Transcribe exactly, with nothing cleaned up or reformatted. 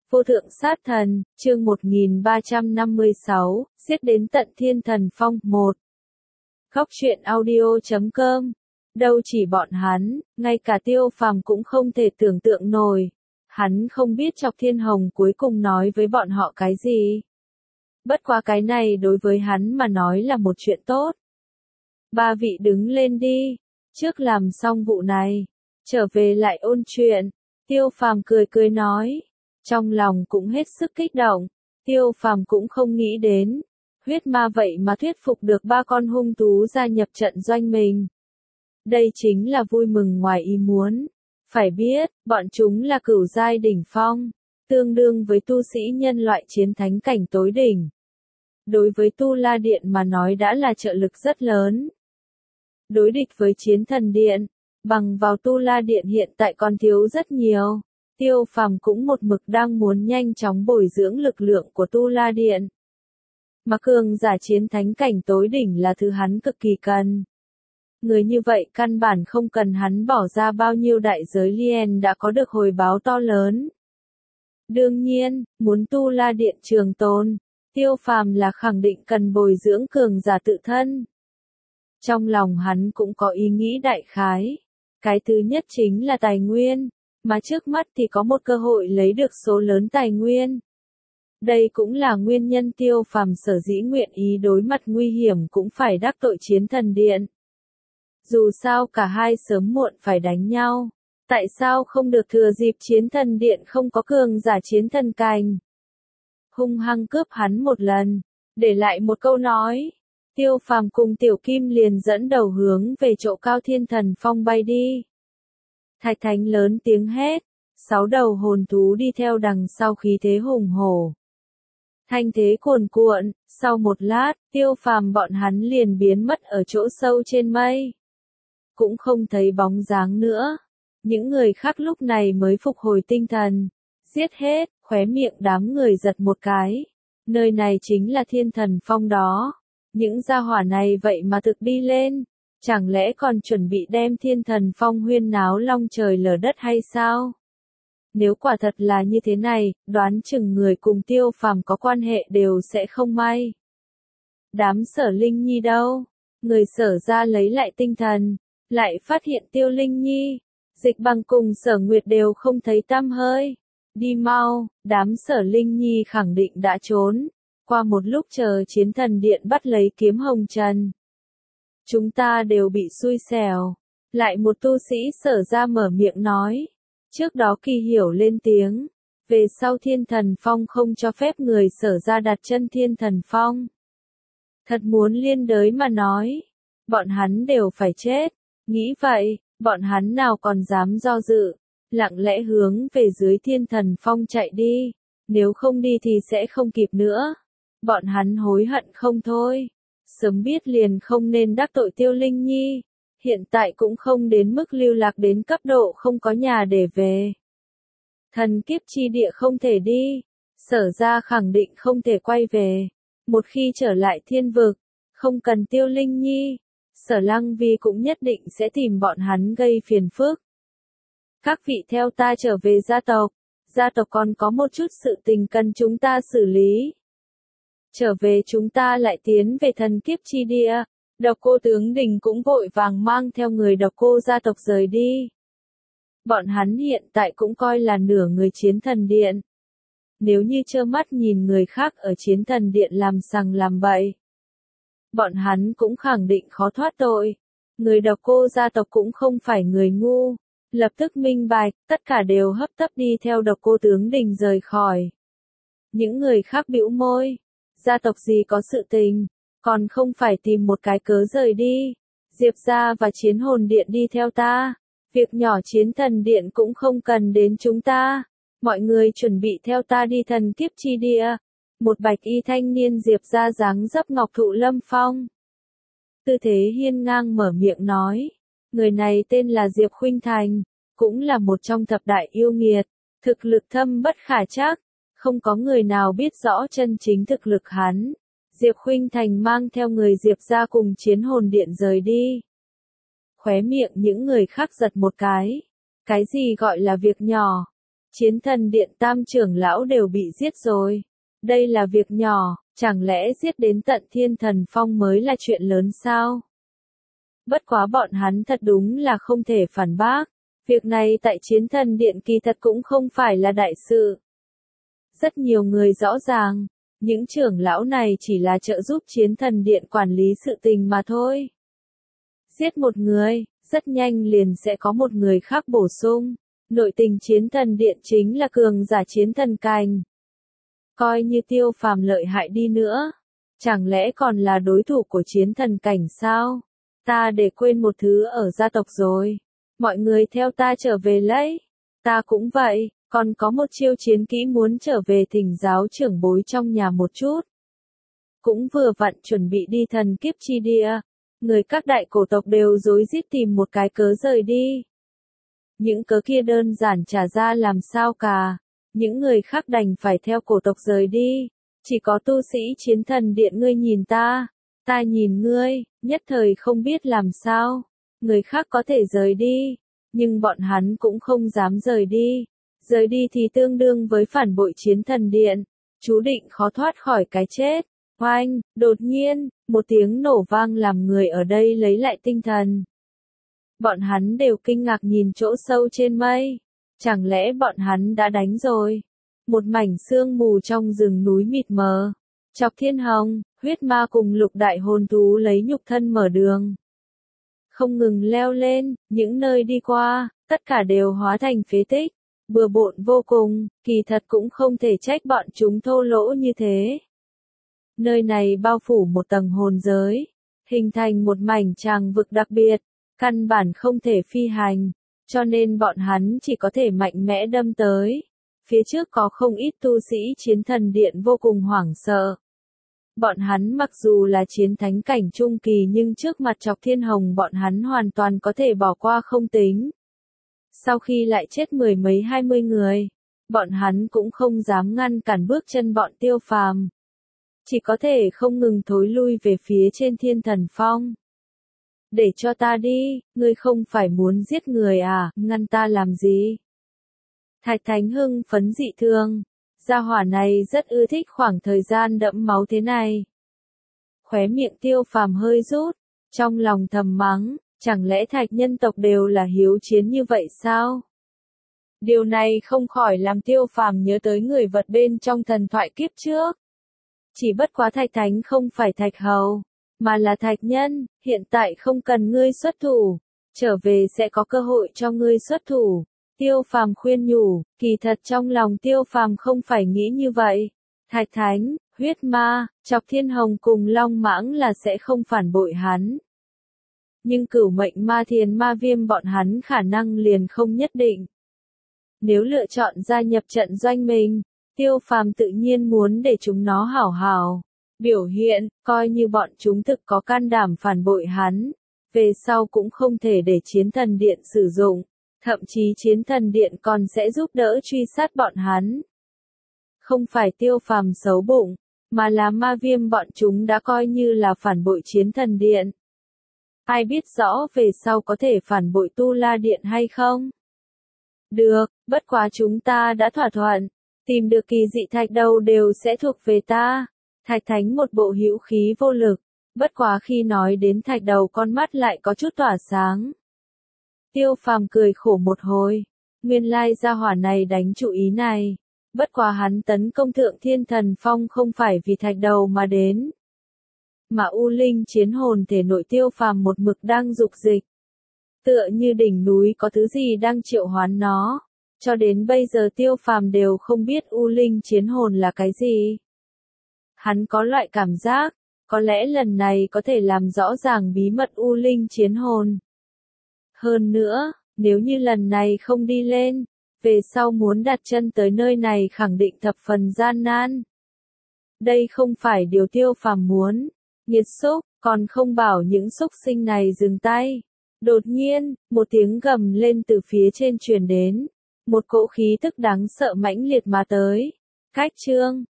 Vô thượng sát thần, chương một nghìn ba trăm năm mươi sáu, giết đến tận Thiên Thần Phong, một. Góc truyện audio chấm com. Đâu chỉ bọn hắn, ngay cả Tiêu Phàm cũng không thể tưởng tượng nổi. Hắn không biết Chọc Thiên Hồng cuối cùng nói với bọn họ cái gì. Bất quá cái này đối với hắn mà nói là một chuyện tốt. Ba vị đứng lên đi, trước làm xong vụ này, trở về lại ôn chuyện. Tiêu Phàm cười cười nói. Trong lòng cũng hết sức kích động, Tiêu Phàm cũng không nghĩ đến, huyết ma vậy mà thuyết phục được ba con hung thú gia nhập trận doanh mình. Đây chính là vui mừng ngoài ý muốn. Phải biết, bọn chúng là cửu giai đỉnh phong, tương đương với tu sĩ nhân loại chiến thánh cảnh tối đỉnh. Đối với Tu La Điện mà nói đã là trợ lực rất lớn. Đối địch với Chiến Thần Điện, bằng vào Tu La Điện hiện tại còn thiếu rất nhiều. Tiêu Phàm cũng một mực đang muốn nhanh chóng bồi dưỡng lực lượng của Tu La Điện. Mà cường giả chiến thánh cảnh tối đỉnh là thứ hắn cực kỳ cần. Người như vậy căn bản không cần hắn bỏ ra bao nhiêu đại giới liền đã có được hồi báo to lớn. Đương nhiên, muốn Tu La Điện trường tồn, Tiêu Phàm là khẳng định cần bồi dưỡng cường giả tự thân. Trong lòng hắn cũng có ý nghĩ đại khái. Cái thứ nhất chính là tài nguyên. Mà trước mắt thì có một cơ hội lấy được số lớn tài nguyên. Đây cũng là nguyên nhân Tiêu Phàm sở dĩ nguyện ý đối mặt nguy hiểm cũng phải đắc tội Chiến Thần Điện. Dù sao cả hai sớm muộn phải đánh nhau, tại sao không được thừa dịp Chiến Thần Điện không có cường giả chiến thần cành. Hung hăng cướp hắn một lần, để lại một câu nói. Tiêu Phàm cùng Tiểu Kim liền dẫn đầu hướng về chỗ cao Thiên Thần Phong bay đi. Thạch Thánh lớn tiếng hét, sáu đầu hồn thú đi theo đằng sau khí thế hùng hổ. Thanh thế cuồn cuộn, sau một lát, Tiêu Phàm bọn hắn liền biến mất ở chỗ sâu trên mây. Cũng không thấy bóng dáng nữa. Những người khác lúc này mới phục hồi tinh thần. Giết hết, khóe miệng đám người giật một cái. Nơi này chính là Thiên Thần Phong đó. Những gia hỏa này vậy mà thực đi lên. Chẳng lẽ còn chuẩn bị đem Thiên Thần Phong huyên náo long trời lở đất hay sao? Nếu quả thật là như thế này, đoán chừng người cùng Tiêu Phàm có quan hệ đều sẽ không may. Đám Sở Linh Nhi đâu? Người Sở ra lấy lại tinh thần, lại phát hiện Tiêu Linh Nhi, Dịch Bằng cùng Sở Nguyệt đều không thấy tăm hơi. Đi mau, đám Sở Linh Nhi khẳng định đã trốn. Qua một lúc chờ Chiến Thần Điện bắt lấy kiếm hồng trần. Chúng ta đều bị xui xẻo. Lại một tu sĩ Sở ra mở miệng nói. Trước đó Kỳ Hiểu lên tiếng. Về sau Thiên Thần Phong không cho phép người Sở ra đặt chân Thiên Thần Phong. Thật muốn liên đới mà nói. Bọn hắn đều phải chết. Nghĩ vậy, bọn hắn nào còn dám do dự. Lặng lẽ hướng về dưới Thiên Thần Phong chạy đi. Nếu không đi thì sẽ không kịp nữa. Bọn hắn hối hận không thôi. Sớm biết liền không nên đắc tội Tiêu Linh Nhi, hiện tại cũng không đến mức lưu lạc đến cấp độ không có nhà để về. Thần kiếp chi địa không thể đi, Sở ra khẳng định không thể quay về. Một khi trở lại thiên vực, không cần Tiêu Linh Nhi, Sở Lăng Vi cũng nhất định sẽ tìm bọn hắn gây phiền phức. Các vị theo ta trở về gia tộc, gia tộc còn có một chút sự tình cần chúng ta xử lý. Trở về chúng ta lại tiến về thần kiếp chi địa. Độc Cô tướng Đình cũng vội vàng mang theo người Độc Cô gia tộc rời đi. Bọn hắn hiện tại cũng coi là nửa người Chiến Thần Điện. Nếu như trơ mắt nhìn người khác ở Chiến Thần Điện làm sằng làm bậy, bọn hắn cũng khẳng định khó thoát tội. Người Độc Cô gia tộc cũng không phải người ngu, lập tức minh bạch, tất cả đều hấp tấp đi theo Độc Cô tướng Đình rời khỏi. Những người khác bĩu môi. Gia tộc gì có sự tình, còn không phải tìm một cái cớ rời đi. Diệp gia và Chiến Hồn Điện đi theo ta. Việc nhỏ Chiến Thần Điện cũng không cần đến chúng ta. Mọi người chuẩn bị theo ta đi thần kiếp chi địa. Một bạch y thanh niên Diệp gia dáng dấp ngọc thụ lâm phong. Tư thế hiên ngang mở miệng nói. Người này tên là Diệp Khuynh Thành, cũng là một trong thập đại yêu nghiệt. Thực lực thâm bất khả trắc. Không có người nào biết rõ chân chính thực lực hắn. Diệp Khuynh Thành mang theo người Diệp ra cùng Chiến Hồn Điện rời đi. Khóe miệng những người khác giật một cái. Cái gì gọi là việc nhỏ? Chiến thần điện tam trưởng lão đều bị giết rồi. Đây là việc nhỏ, chẳng lẽ giết đến tận Thiên Thần Phong mới là chuyện lớn sao? Bất quá bọn hắn thật đúng là không thể phản bác. Việc này tại chiến thần điện kỳ thật cũng không phải là đại sự. Rất nhiều người rõ ràng, những trưởng lão này chỉ là trợ giúp chiến thần điện quản lý sự tình mà thôi. Giết một người, rất nhanh liền sẽ có một người khác bổ sung. Nội tình chiến thần điện chính là cường giả chiến thần cảnh. Coi như Tiêu Phàm lợi hại đi nữa, chẳng lẽ còn là đối thủ của chiến thần cảnh sao? Ta để quên một thứ ở gia tộc rồi. Mọi người theo ta trở về lấy. Ta cũng vậy, còn có một chiêu chiến kỹ muốn trở về thỉnh giáo trưởng bối trong nhà một chút. Cũng vừa vặn chuẩn bị đi thần kiếp chi địa. Người các đại cổ tộc đều rối rít tìm một cái cớ rời đi. Những cớ kia đơn giản trả ra làm sao cả. Những người khác đành phải theo cổ tộc rời đi. Chỉ có tu sĩ chiến thần điện ngươi nhìn ta, ta nhìn ngươi, nhất thời không biết làm sao. Người khác có thể rời đi, nhưng bọn hắn cũng không dám rời đi. Rời đi thì tương đương với phản bội chiến thần điện, chú định khó thoát khỏi cái chết. Oanh, đột nhiên, một tiếng nổ vang làm người ở đây lấy lại tinh thần. Bọn hắn đều kinh ngạc nhìn chỗ sâu trên mây. Chẳng lẽ bọn hắn đã đánh rồi? Một mảnh sương mù trong rừng núi mịt mờ. Chọc Thiên Hồng, huyết ma cùng lục đại hồn thú lấy nhục thân mở đường. Không ngừng leo lên, những nơi đi qua, tất cả đều hóa thành phế tích. Bừa bộn vô cùng, kỳ thật cũng không thể trách bọn chúng thô lỗ như thế. Nơi này bao phủ một tầng hồn giới, hình thành một mảnh tràng vực đặc biệt, căn bản không thể phi hành, cho nên bọn hắn chỉ có thể mạnh mẽ đâm tới. Phía trước có không ít tu sĩ chiến thần điện vô cùng hoảng sợ. Bọn hắn mặc dù là chiến thánh cảnh trung kỳ nhưng trước mặt Chọc Thiên Hồng bọn hắn hoàn toàn có thể bỏ qua không tính. Sau khi lại chết mười mấy hai mươi người, bọn hắn cũng không dám ngăn cản bước chân bọn Tiêu Phàm. Chỉ có thể không ngừng thối lui về phía trên Thiên Thần Phong. Để cho ta đi, ngươi không phải muốn giết người à, ngăn ta làm gì? Thạch Thánh hưng phấn dị thường. Gia hỏa này rất ưa thích khoảng thời gian đẫm máu thế này. Khóe miệng Tiêu Phàm hơi rút, trong lòng thầm mắng, chẳng lẽ thạch nhân tộc đều là hiếu chiến như vậy sao? Điều này không khỏi làm Tiêu Phàm nhớ tới người vật bên trong thần thoại kiếp trước. Chỉ bất quá Thạch Thánh không phải Thạch Hầu, mà là Thạch Nhân, hiện tại không cần ngươi xuất thủ, trở về sẽ có cơ hội cho ngươi xuất thủ. Tiêu Phàm khuyên nhủ, kỳ thật trong lòng Tiêu Phàm không phải nghĩ như vậy. Thạch Thánh, huyết ma, Chọc Thiên Hồng cùng Long Mãng là sẽ không phản bội hắn. Nhưng cửu mệnh ma thiền ma viêm bọn hắn khả năng liền không nhất định. Nếu lựa chọn gia nhập trận doanh mình, Tiêu Phàm tự nhiên muốn để chúng nó hảo hảo biểu hiện, coi như bọn chúng thực có can đảm phản bội hắn, về sau cũng không thể để chiến thần điện sử dụng, thậm chí chiến thần điện còn sẽ giúp đỡ truy sát bọn hắn. Không phải Tiêu Phàm xấu bụng, mà là ma viêm bọn chúng đã coi như là phản bội chiến thần điện. Ai biết rõ về sau có thể phản bội Tu La Điện hay không? Được, bất quá chúng ta đã thỏa thuận, tìm được kỳ dị thạch đầu đều sẽ thuộc về ta. Thạch Thánh một bộ hữu khí vô lực, bất quá khi nói đến thạch đầu con mắt lại có chút tỏa sáng. Tiêu Phàm cười khổ một hồi, nguyên lai gia hỏa này đánh chủ ý này, bất quá hắn tấn công Thượng Thiên Thần Phong không phải vì thạch đầu mà đến. Mà U Linh chiến hồn thể nội Tiêu Phàm một mực đang dục dịch. Tựa như đỉnh núi có thứ gì đang triệu hoán nó, cho đến bây giờ Tiêu Phàm đều không biết U Linh chiến hồn là cái gì. Hắn có loại cảm giác, có lẽ lần này có thể làm rõ ràng bí mật U Linh chiến hồn. Hơn nữa, nếu như lần này không đi lên, về sau muốn đặt chân tới nơi này khẳng định thập phần gian nan. Đây không phải điều Tiêu Phàm muốn. Nghiệt xúc, còn không bảo những xúc sinh này dừng tay. Đột nhiên, một tiếng gầm lên từ phía trên truyền đến. Một cỗ khí tức đáng sợ mãnh liệt mà tới. Cách chương,